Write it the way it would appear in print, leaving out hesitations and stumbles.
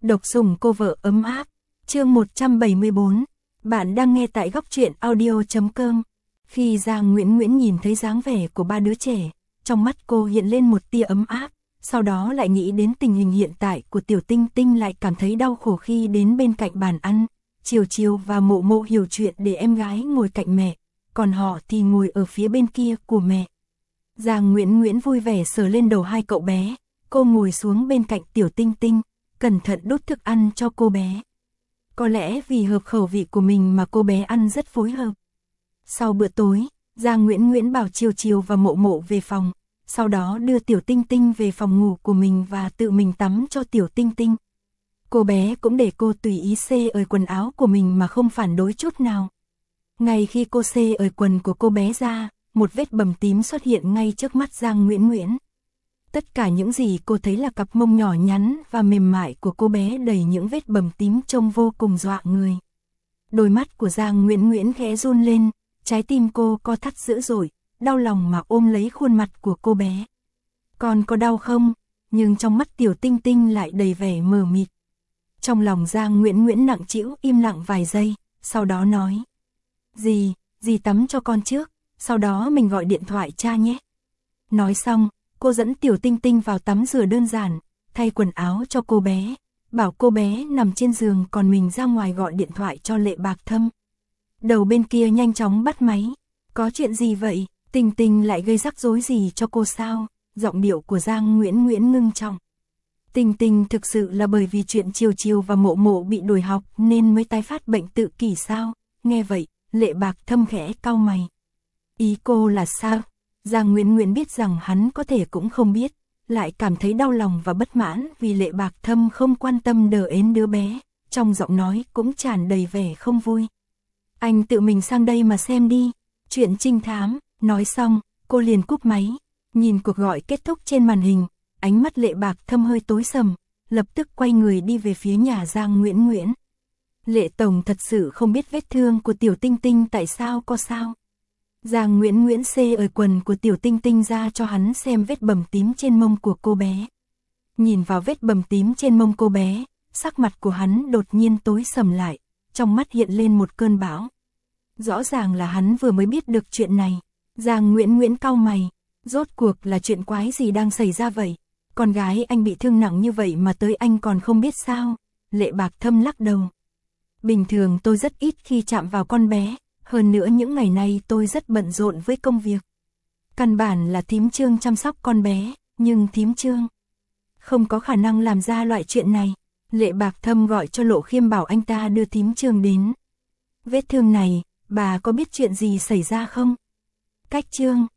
Độc sủng cô vợ ấm áp. Chương 174. Bạn đang nghe tại góc truyện audio.com. Khi Giang Nguyễn Nguyễn nhìn thấy dáng vẻ của ba đứa trẻ, trong mắt cô hiện lên một tia ấm áp, sau đó lại nghĩ đến tình hình hiện tại của Tiểu Tinh Tinh, lại cảm thấy đau khổ khi đến bên cạnh bàn ăn. Chiều Chiều và Mộ Mộ hiểu chuyện để em gái ngồi cạnh mẹ, còn họ thì ngồi ở phía bên kia của mẹ. Giang Nguyễn Nguyễn vui vẻ sờ lên đầu hai cậu bé, cô ngồi xuống bên cạnh Tiểu Tinh Tinh, cẩn thận đút thức ăn cho cô bé. Có lẽ vì hợp khẩu vị của mình mà cô bé ăn rất phối hợp. Sau bữa tối, Giang Nguyễn Nguyễn bảo Chiều Chiều và Mộ Mộ về phòng, sau đó đưa Tiểu Tinh Tinh về phòng ngủ của mình và tự mình tắm cho Tiểu Tinh Tinh. Cô bé cũng để cô tùy ý xê ời quần áo của mình mà không phản đối chút nào. Ngay khi cô xê ời quần của cô bé ra, một vết bầm tím xuất hiện ngay trước mắt Giang Nguyễn Nguyễn. Tất cả những gì cô thấy là cặp mông nhỏ nhắn và mềm mại của cô bé đầy những vết bầm tím trông vô cùng dọa người. Đôi mắt của Giang Nguyễn Nguyễn khẽ run lên, trái tim cô co thắt dữ dội, đau lòng mà ôm lấy khuôn mặt của cô bé. Con có đau không? Nhưng trong mắt Tiểu Tinh Tinh lại đầy vẻ mờ mịt. Trong lòng Giang Nguyễn Nguyễn nặng trĩu im lặng vài giây, sau đó nói: Dì tắm cho con trước, sau đó mình gọi điện thoại cha nhé. Nói xong, cô dẫn Tiểu Tinh Tinh vào tắm rửa đơn giản, thay quần áo cho cô bé, bảo cô bé nằm trên giường, còn mình ra ngoài gọi điện thoại cho Lệ Bạc Thâm. Đầu bên kia nhanh chóng bắt máy. Có chuyện gì vậy? Tinh Tinh lại gây rắc rối gì cho cô sao? Giọng điệu của Giang Nguyễn Nguyễn ngưng trọng. Tinh Tinh thực sự là bởi vì chuyện Chiều Chiều và Mộ Mộ bị đuổi học nên mới tái phát bệnh tự kỷ sao? Nghe vậy, Lệ Bạc Thâm khẽ cau mày. Ý cô là sao? Giang Nguyễn Nguyễn biết rằng hắn có thể cũng không biết, lại cảm thấy đau lòng và bất mãn vì Lệ Bạc Thâm không quan tâm đờ ến đứa bé, trong giọng nói cũng tràn đầy vẻ không vui. Anh tự mình sang đây mà xem đi, chuyện trinh thám. Nói xong, cô liền cúp máy, nhìn cuộc gọi kết thúc trên màn hình, ánh mắt Lệ Bạc Thâm hơi tối sầm, lập tức quay người đi về phía nhà Giang Nguyễn Nguyễn. Lệ Tổng thật sự không biết vết thương của Tiểu Tinh Tinh tại sao có sao. Giang Nguyễn Nguyễn xê ời quần của Tiểu Tinh Tinh ra cho hắn xem vết bầm tím trên mông của cô bé. Nhìn vào vết bầm tím trên mông cô bé, sắc mặt của hắn đột nhiên tối sầm lại, trong mắt hiện lên một cơn bão. Rõ ràng là hắn vừa mới biết được chuyện này. Giang Nguyễn Nguyễn cau mày, rốt cuộc là chuyện quái gì đang xảy ra vậy? Con gái anh bị thương nặng như vậy mà tới anh còn không biết sao? Lệ Bạc Thâm lắc đầu. Bình thường tôi rất ít khi chạm vào con bé, hơn nữa những ngày nay tôi rất bận rộn với công việc. Căn bản là thím Trương chăm sóc con bé, nhưng thím Trương không có khả năng làm ra loại chuyện này. Lệ Bạc Thâm gọi cho Lộ Khiêm bảo anh ta đưa thím Trương đến. Vết thương này, bà có biết chuyện gì xảy ra không? Cách Trương,